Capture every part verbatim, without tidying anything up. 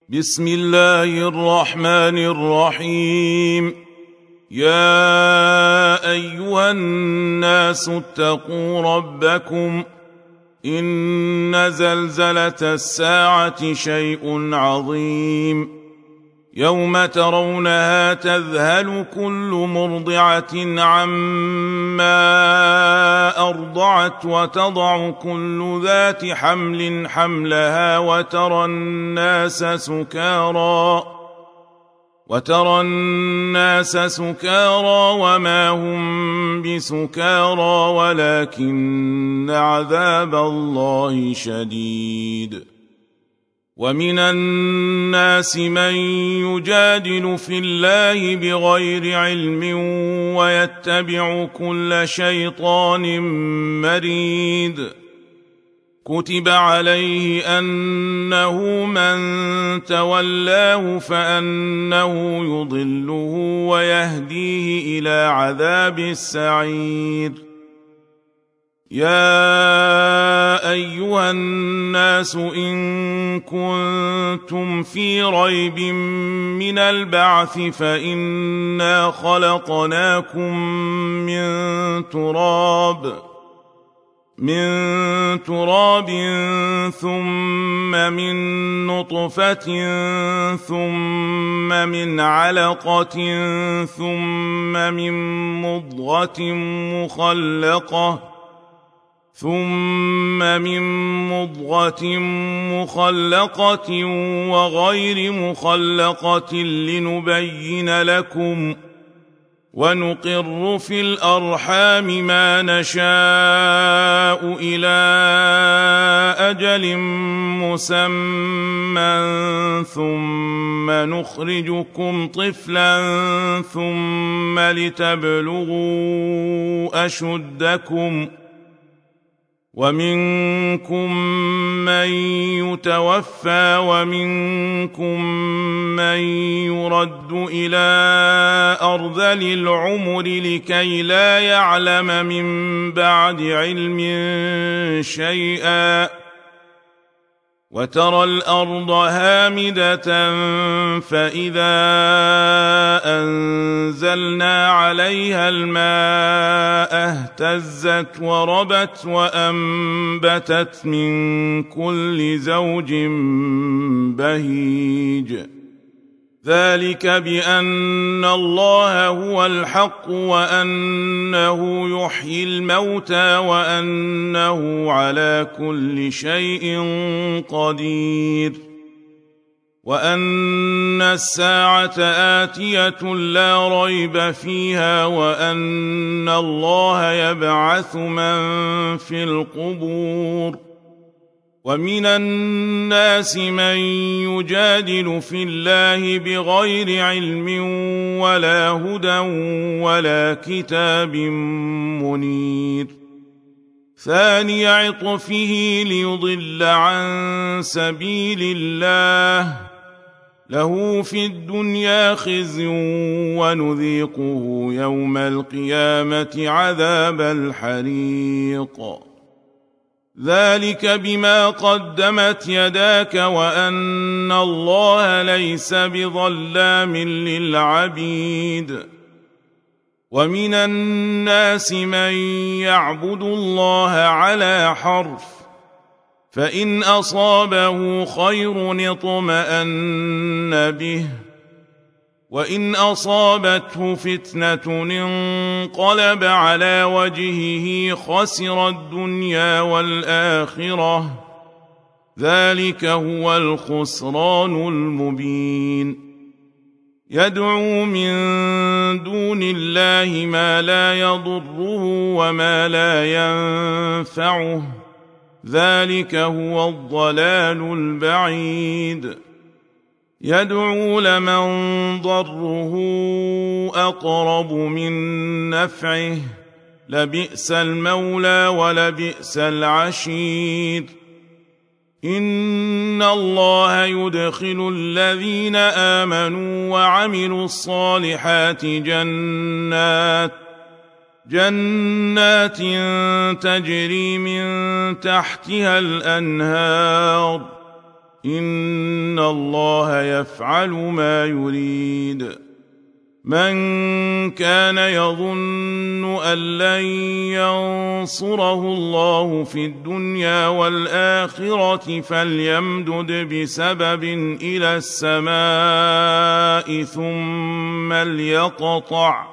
بسم الله الرحمن الرحيم. يا أيها الناس اتقوا ربكم إن زلزلة الساعة شيء عظيم يوم ترونها تذهل كل مرضعة عما أرضعت وتضع كل ذات حمل حملها وترى الناس سكارى وترى الناس سكارى وما هم بسكارى ولكن عذاب الله شديد. ومن الناس من يجادل في الله بغير علم ويتبع كل شيطان مريد. كتب عليه أنه من تولاه فأنه يضله ويهديه إلى عذاب السعير. يا أيها الناس إن كنتم في ريب من البعث فإنا خلقناكم من تراب من تراب ثم من نطفة ثم من علقة ثم من مضغة مخلقة ثم من مضغة مخلقة وغير مخلقة لنبين لكم ونقر في الأرحام ما نشاء إلى أجل مسمى ثم نخرجكم طفلا ثم لتبلغوا أشدكم ومنكم من يتوفى ومنكم من يرد إلى أرذل العمر لكي لا يعلم من بعد علم شيئا. وترى الأرض هامدة فإذا أنزلنا عليها الماء اهتزت وربت وأنبتت من كل زوج بهيج. ذلك بأن الله هو الحق وأنه يحيي الموتى وأنه على كل شيء قدير وأن الساعة آتية لا ريب فيها وأن الله يبعث من في القبور. ومن الناس من يجادل في الله بغير علم ولا هدى ولا كتاب منير. ثاني عطفه ليضل عن سبيل الله له في الدنيا خزي ونذيقه يوم القيامة عذاب الحريق. ذلك بما قدمت يداك وأن الله ليس بظلام للعبيد. ومن الناس من يعبد الله على حرف فإن أصابه خير اطمأن به وإن أصابته فتنة انقلب على وجهه خسر الدنيا والآخرة. ذلك هو الخسران المبين. يدعو من دون الله ما لا يضره وما لا ينفعه. ذلك هو الضلال البعيد. يدعو لمن ضره أقرب من نفعه لبئس المولى ولبئس العشير. إن الله يدخل الذين آمنوا وعملوا الصالحات جنات جنات تجري من تحتها الأنهار إن الله يفعل ما يريد من كان يظن أن لن ينصره الله في الدنيا والآخرة فليمدد بسبب إلى السماء ثم ليقطع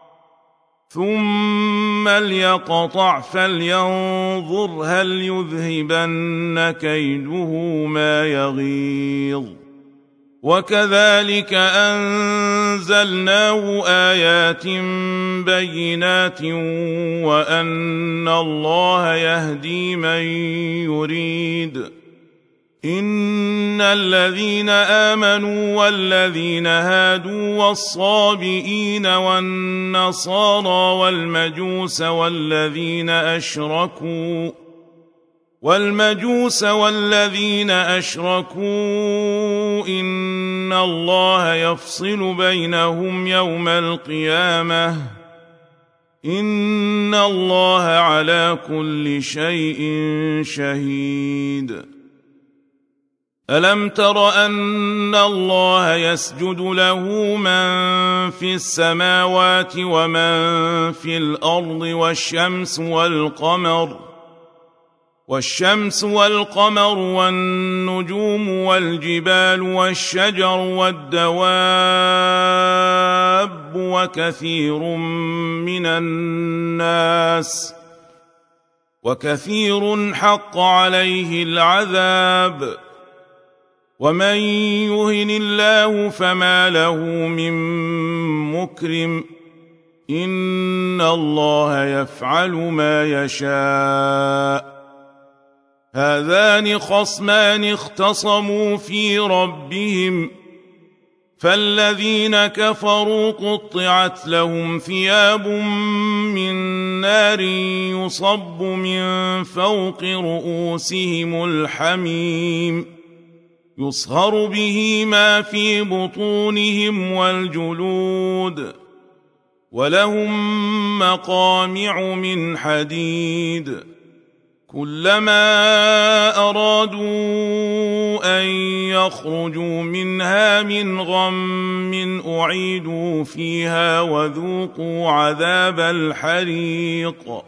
ثم ليقطع فلينظر هل يذهبن كيده ما يغيظ وكذلك أنزلناه آيات بينات وأن الله يهدي من يريد إن الذين آمنوا والذين هادوا والصابئين والنصارى والمجوس والذين أشركوا والمجوس والذين أشركوا إن الله يفصل بينهم يوم القيامة إن الله على كل شيء شهيد ألم تر أن الله يسجد له من في السماوات ومن في الأرض والشمس والقمر والشمس والقمر والنجوم والجبال والشجر والدواب وكثير من الناس وكثير حق عليه العذاب ومن يهن الله فما له من مكرم إن الله يفعل ما يشاء هذان خصمان اختصموا في ربهم فالذين كفروا قطعت لهم ثياب من نار يصب من فوق رؤوسهم الحميم يصهر به ما في بطونهم والجلود ولهم مقامع من حديد كلما أرادوا أن يخرجوا منها من غم أعيدوا فيها وذوقوا عذاب الحريق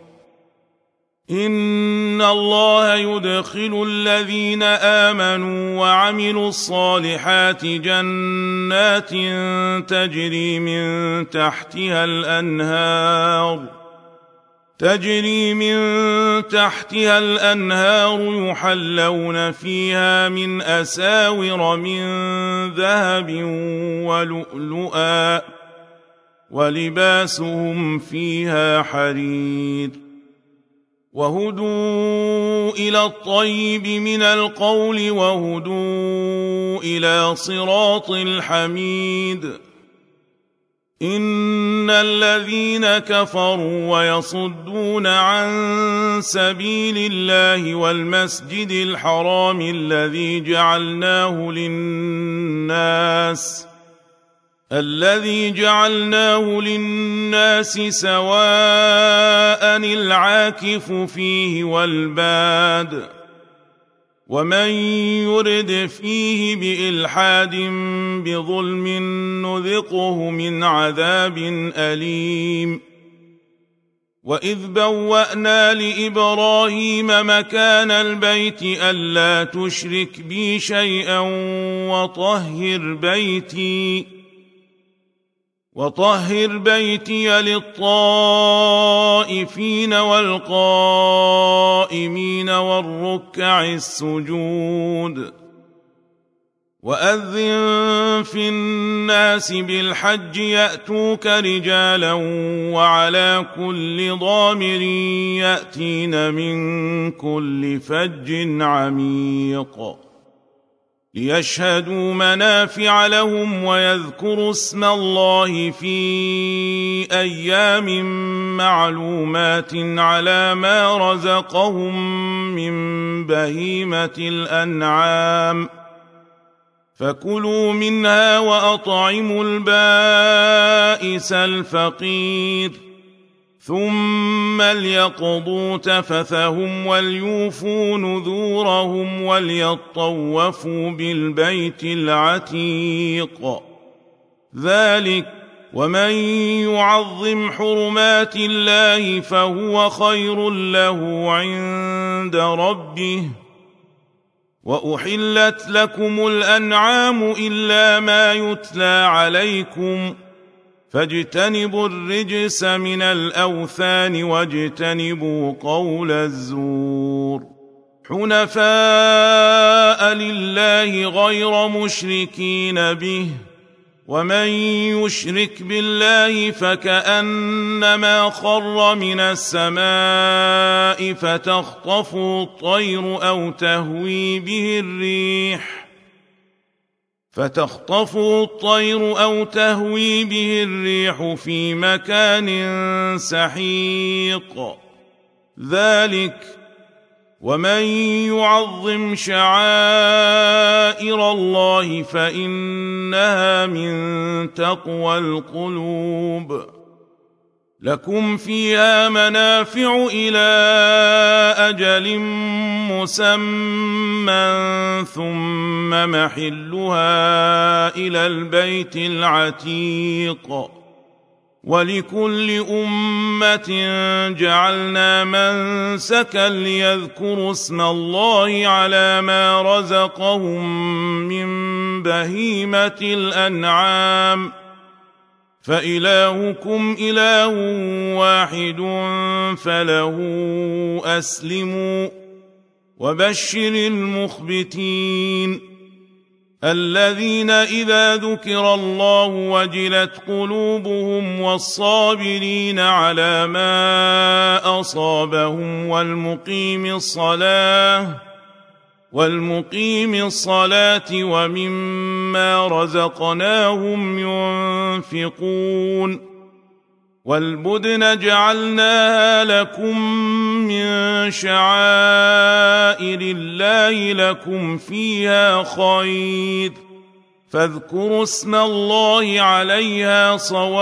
إن الله يدخل الذين آمنوا وعملوا الصالحات جنات تجري من تحتها الأنهار تجري من تحتها الأنهار يحلون فيها من أساور من ذهب ولؤلؤا ولباسهم فيها حرير وهدوا إلى الطيب من القول وهدوا إلى صراط الحميد إن الذين كفروا ويصدون عن سبيل الله والمسجد الحرام الذي جعلناه للناس الذي جعلناه للناس سواء العاكف فيه والباد ومن يرد فيه بإلحاد بظلم نذقه من عذاب أليم وإذ بوأنا لإبراهيم مكان البيت ألا تشرك بي شيئا وطهر بيتي وطهر بيتي للطائفين والقائمين والركع السجود وأذن في الناس بالحج يأتوك رجالا وعلى كل ضامر يأتين من كل فج عميق ليشهدوا منافع لهم ويذكروا اسم الله في أيام معلومات على ما رزقهم من بهيمة الأنعام فكلوا منها وأطعموا البائس الفقير ثم ليقضوا تفثهم وليوفوا نذورهم وليطوفوا بالبيت العتيق. ذلك ومن يعظم حرمات الله فهو خير له عند ربه. وأحلت لكم الأنعام إلا ما يتلى عليكم فاجتنبوا الرجس من الأوثان واجتنبوا قول الزور حنفاء لله غير مشركين به ومن يشرك بالله فكأنما خر من السماء فتخطفه الطير أو تهوي به الريح فتخطفه الطير أو تهوي به الريح في مكان سحيق. ذلك ومن يعظم شعائر الله فإنها من تقوى القلوب. لكم فيها منافع إلى أجل مسمى ثم محلها إلى البيت العتيق. ولكل أمة جعلنا منسكا ليذكروا اسم الله على ما رزقهم من بهيمة الأنعام فإلهكم إله واحد فله أسلموا. وبشر المخبتين الذين إذا ذكر الله وجلت قلوبهم والصابرين على ما أصابهم والمقيم الصلاة والمقيم الصلاة ومما رزقناهم ينفقون. والبدن جعلناها لكم من شعائر الله لكم فيها خير فاذكروا اسم الله عليها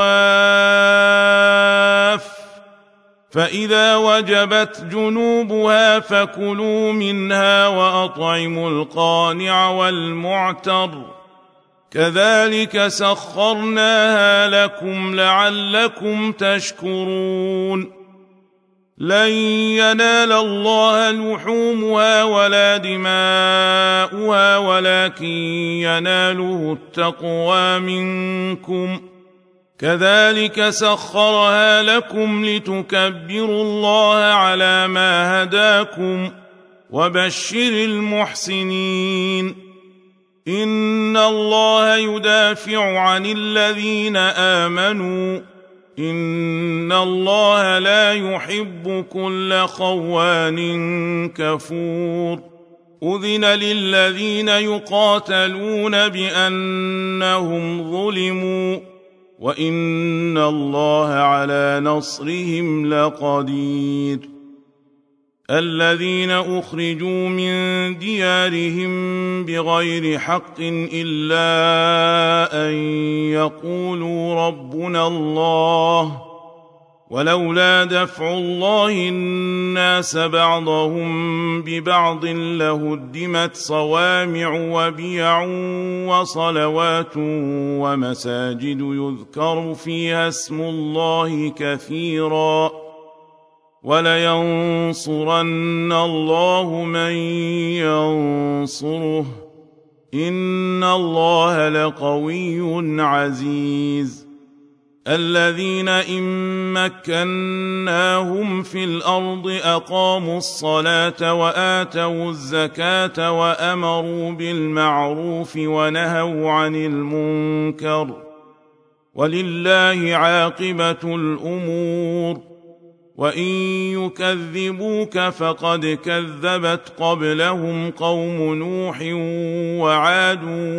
صواف. فإذا وجبت جنوبها فكلوا منها وأطعموا القانع والمعتر كذلك سخرناها لكم لعلكم تشكرون. لن ينال الله لحومها ولا دماؤها ولكن يناله التقوى منكم كذلك سخرها لكم لتكبروا الله على ما هداكم. وبشر المحسنين إن الله يدافع عن الذين آمنوا إن الله لا يحب كل خوان كفور. أذن للذين يقاتلون بأنهم ظلموا وإن الله على نصرهم لقدير. الذين أخرجوا من ديارهم بغير حق إلا أن يقولوا ربنا الله ولولا دفع الله الناس بعضهم ببعض لهدمت صوامع وبيع وصلوات ومساجد يذكر فيها اسم الله كثيرا ولينصرن الله من ينصره إن الله لقوي عزيز. الذين إن مكناهم في الأرض أقاموا الصلاة وآتوا الزكاة وأمروا بالمعروف ونهوا عن المنكر ولله عاقبة الأمور. وإن يكذبوك فقد كذبت قبلهم قوم نوح وعاد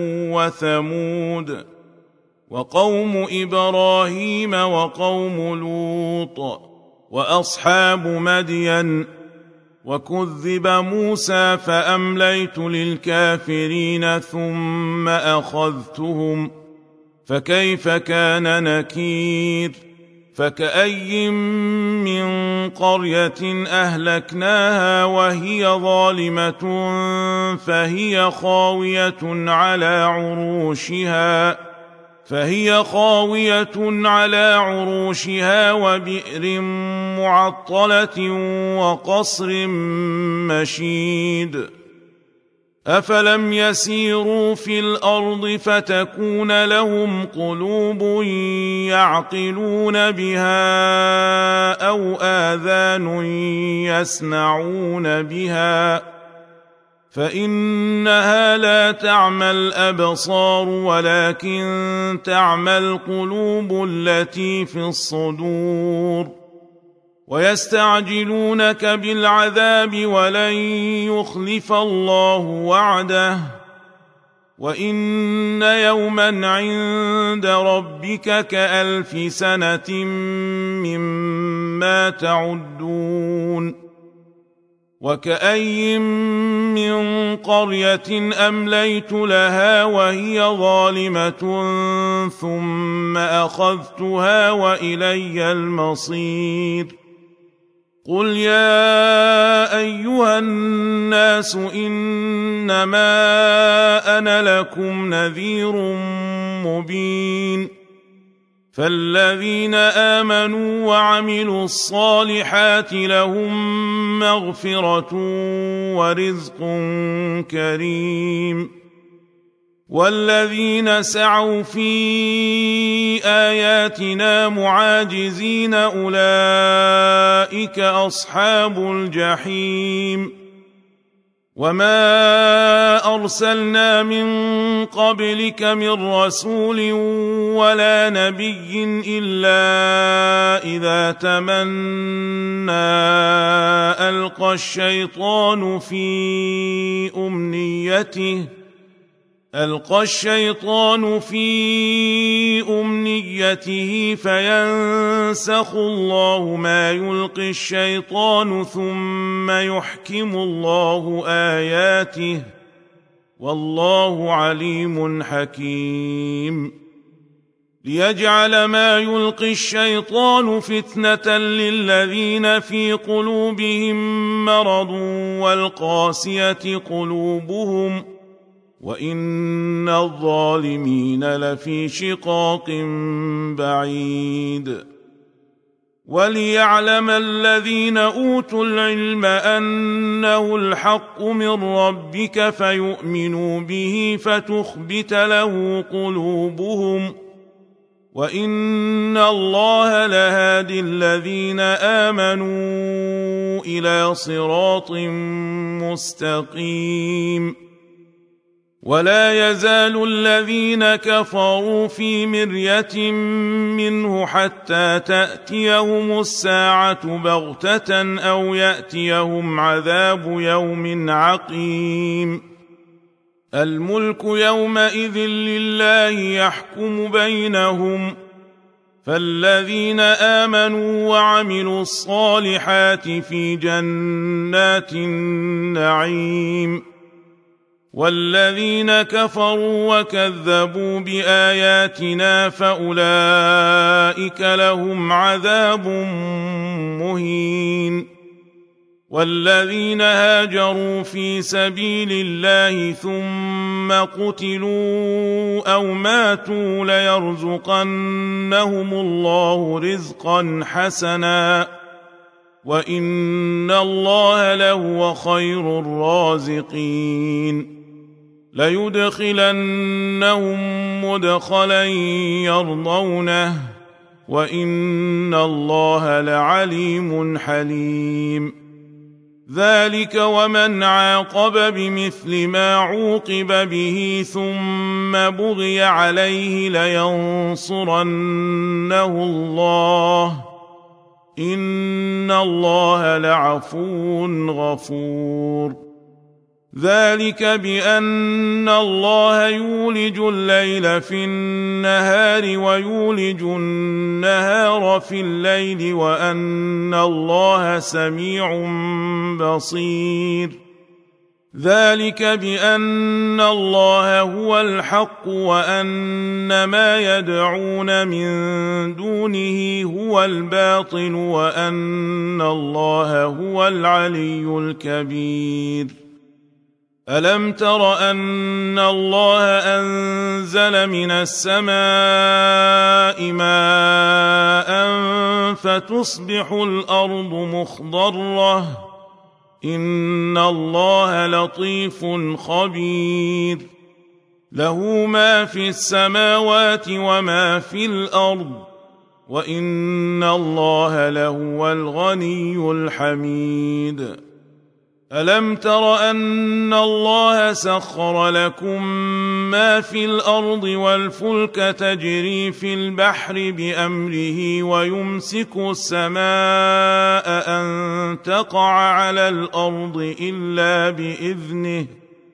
وثمود وقوم إبراهيم وقوم لوط وأصحاب مدين. وكذب موسى فأمليت للكافرين ثم أخذتهم فكيف كان نكير. فكأي من قرية أهلكناها وهي ظالمة فهي خاوية على عروشها فهي خاوية على عروشها وبئر معطلة وقصر مشيد أفلم يسيروا في الأرض فتكون لهم قلوب يعقلون بها أو آذان يسمعون بها فإنها لا تعمى الأبصار ولكن تعمى القلوب التي في الصدور ويستعجلونك بالعذاب ولن يخلف الله وعده وإن يوما عند ربك كألف سنة مما تعدون وكأي من قرية أمليت لها وهي ظالمة ثم أخذتها وإلي المصير قل يا أيها الناس إنما أنا لكم نذير مبين فالذين آمنوا وعملوا الصالحات لهم مغفرة ورزق كريم والذين سعوا في آياتنا معاجزين أولئك أصحاب الجحيم وما أرسلنا من قبلك من رسول ولا نبي إلا إذا تمنى ألقى الشيطان في أمنيته ألقى الشيطان في أمنيته فينسخ الله ما يلقي الشيطان ثم يحكم الله آياته والله عليم حكيم ليجعل ما يلقي الشيطان فتنة للذين في قلوبهم مرض والقاسية قلوبهم وإن الظالمين لفي شقاق بعيد وليعلم الذين أوتوا العلم أنه الحق من ربك فيؤمنوا به فتخبت له قلوبهم وإن الله لهادي الذين آمنوا إلى صراط مستقيم ولا يزال الذين كفروا في مرية منه حتى تأتيهم الساعة بغتة أو يأتيهم عذاب يوم عقيم الملك يومئذ لله يحكم بينهم فالذين آمنوا وعملوا الصالحات في جنات النعيم والذين كفروا وكذبوا بآياتنا فأولئك لهم عذاب مهين والذين هاجروا في سبيل الله ثم قتلوا أو ماتوا ليرزقنهم الله رزقا حسنا وإن الله لهو خير الرازقين ليدخلنهم مدخلا يرضونه وإن الله لعليم حليم ذلك ومن عاقب بمثل ما عوقب به ثم بغي عليه لينصرنه الله إن الله لعفو غفور ذلك بأن الله يولج الليل في النهار ويولج النهار في الليل وأن الله سميع بصير ذلك بأن الله هو الحق وأن ما يدعون من دونه هو الباطل وأن الله هو العلي الكبير ألم تر أن الله أنزل من السماء ماء فتصبح الأرض مخضرة إن الله لطيف خبير له ما في السماوات وما في الأرض وإن الله لهو الغني الحميد ألم تر أن الله سخر لكم ما في الأرض والفلك تجري في البحر بأمره ويمسك السماء أن تقع على الأرض إلا بإذنه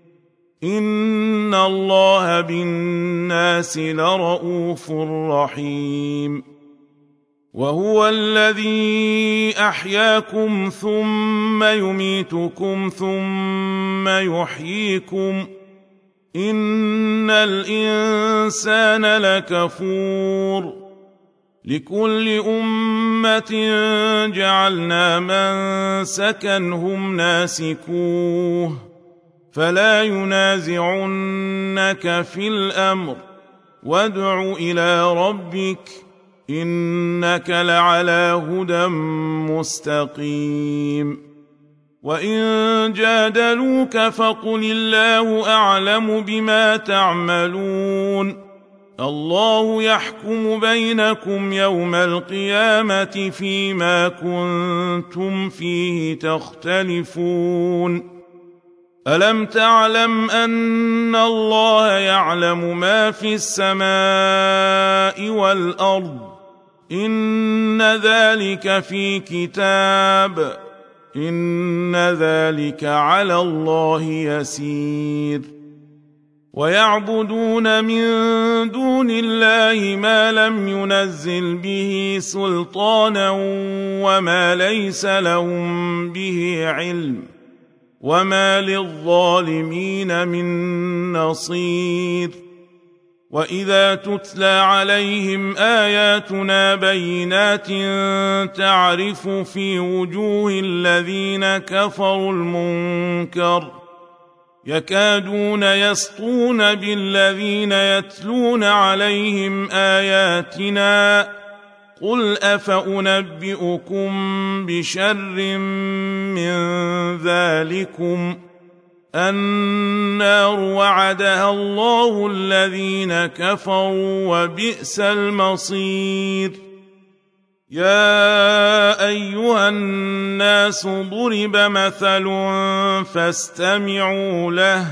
إن الله بالناس لرءوف رحيم وهو الذي أحياكم ثم يميتكم ثم يحييكم إن الإنسان لكفور لكل أمة جعلنا منسكا هم ناسكوه فلا ينازعنك في الأمر وادع إلى ربك إنك لعلى هدى مستقيم وإن جادلوك فقل الله أعلم بما تعملون الله يحكم بينكم يوم القيامة فيما كنتم فيه تختلفون ألم تعلم أن الله يعلم ما في السماء والأرض إن ذلك في كتاب إن ذلك على الله يسير ويعبدون من دون الله ما لم ينزل به سلطانا وما ليس لهم به علم وما للظالمين من نصير وإذا تتلى عليهم آياتنا بينات تعرف في وجوه الذين كفروا المنكر يكادون يسطون بالذين يتلون عليهم آياتنا قل أفأنبئكم بشر من ذلكم النار وعدها الله الذين كفروا وبئس المصير يا أيها الناس ضرب مثل فاستمعوا له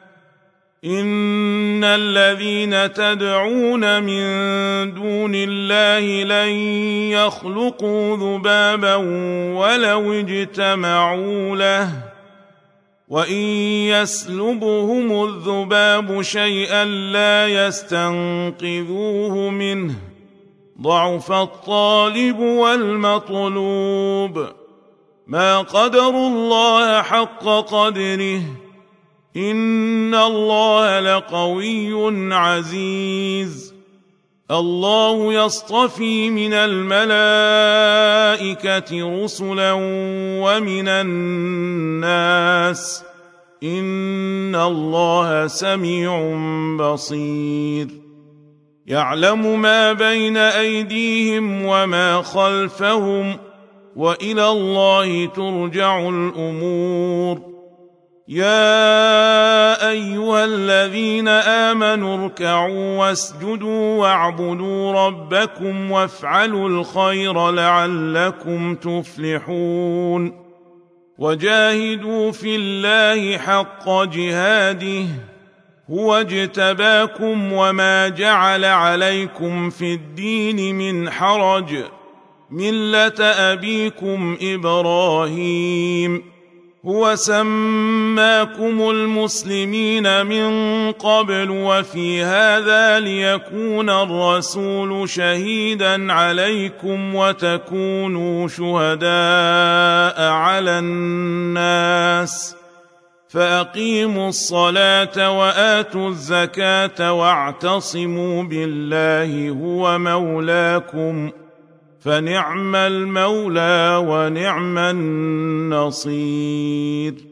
إن الذين تدعون من دون الله لن يخلقوا ذبابا ولو اجتمعوا له وإن يسلبهم الذباب شيئا لا يستنقذوه منه ضعف الطالب والمطلوب ما قدروا الله حق قدره إن الله لقوي عزيز الله يصطفي من الملائكة رسلا ومن الناس إن الله سميع بصير يعلم ما بين أيديهم وما خلفهم وإلى الله ترجع الأمور يا أيها الذين آمنوا اركعوا واسجدوا واعبدوا ربكم وافعلوا الخير لعلكم تفلحون وجاهدوا في الله حق جهاده هو اجتباكم وما جعل عليكم في الدين من حرج ملة أبيكم إبراهيم هو سماكم المسلمين من قبل وفي هذا ليكون الرسول شهيدا عليكم وتكونوا شهداء على الناس فأقيموا الصلاة وآتوا الزكاة واعتصموا بالله هو مولاكم فنعم المولى ونعم النصير.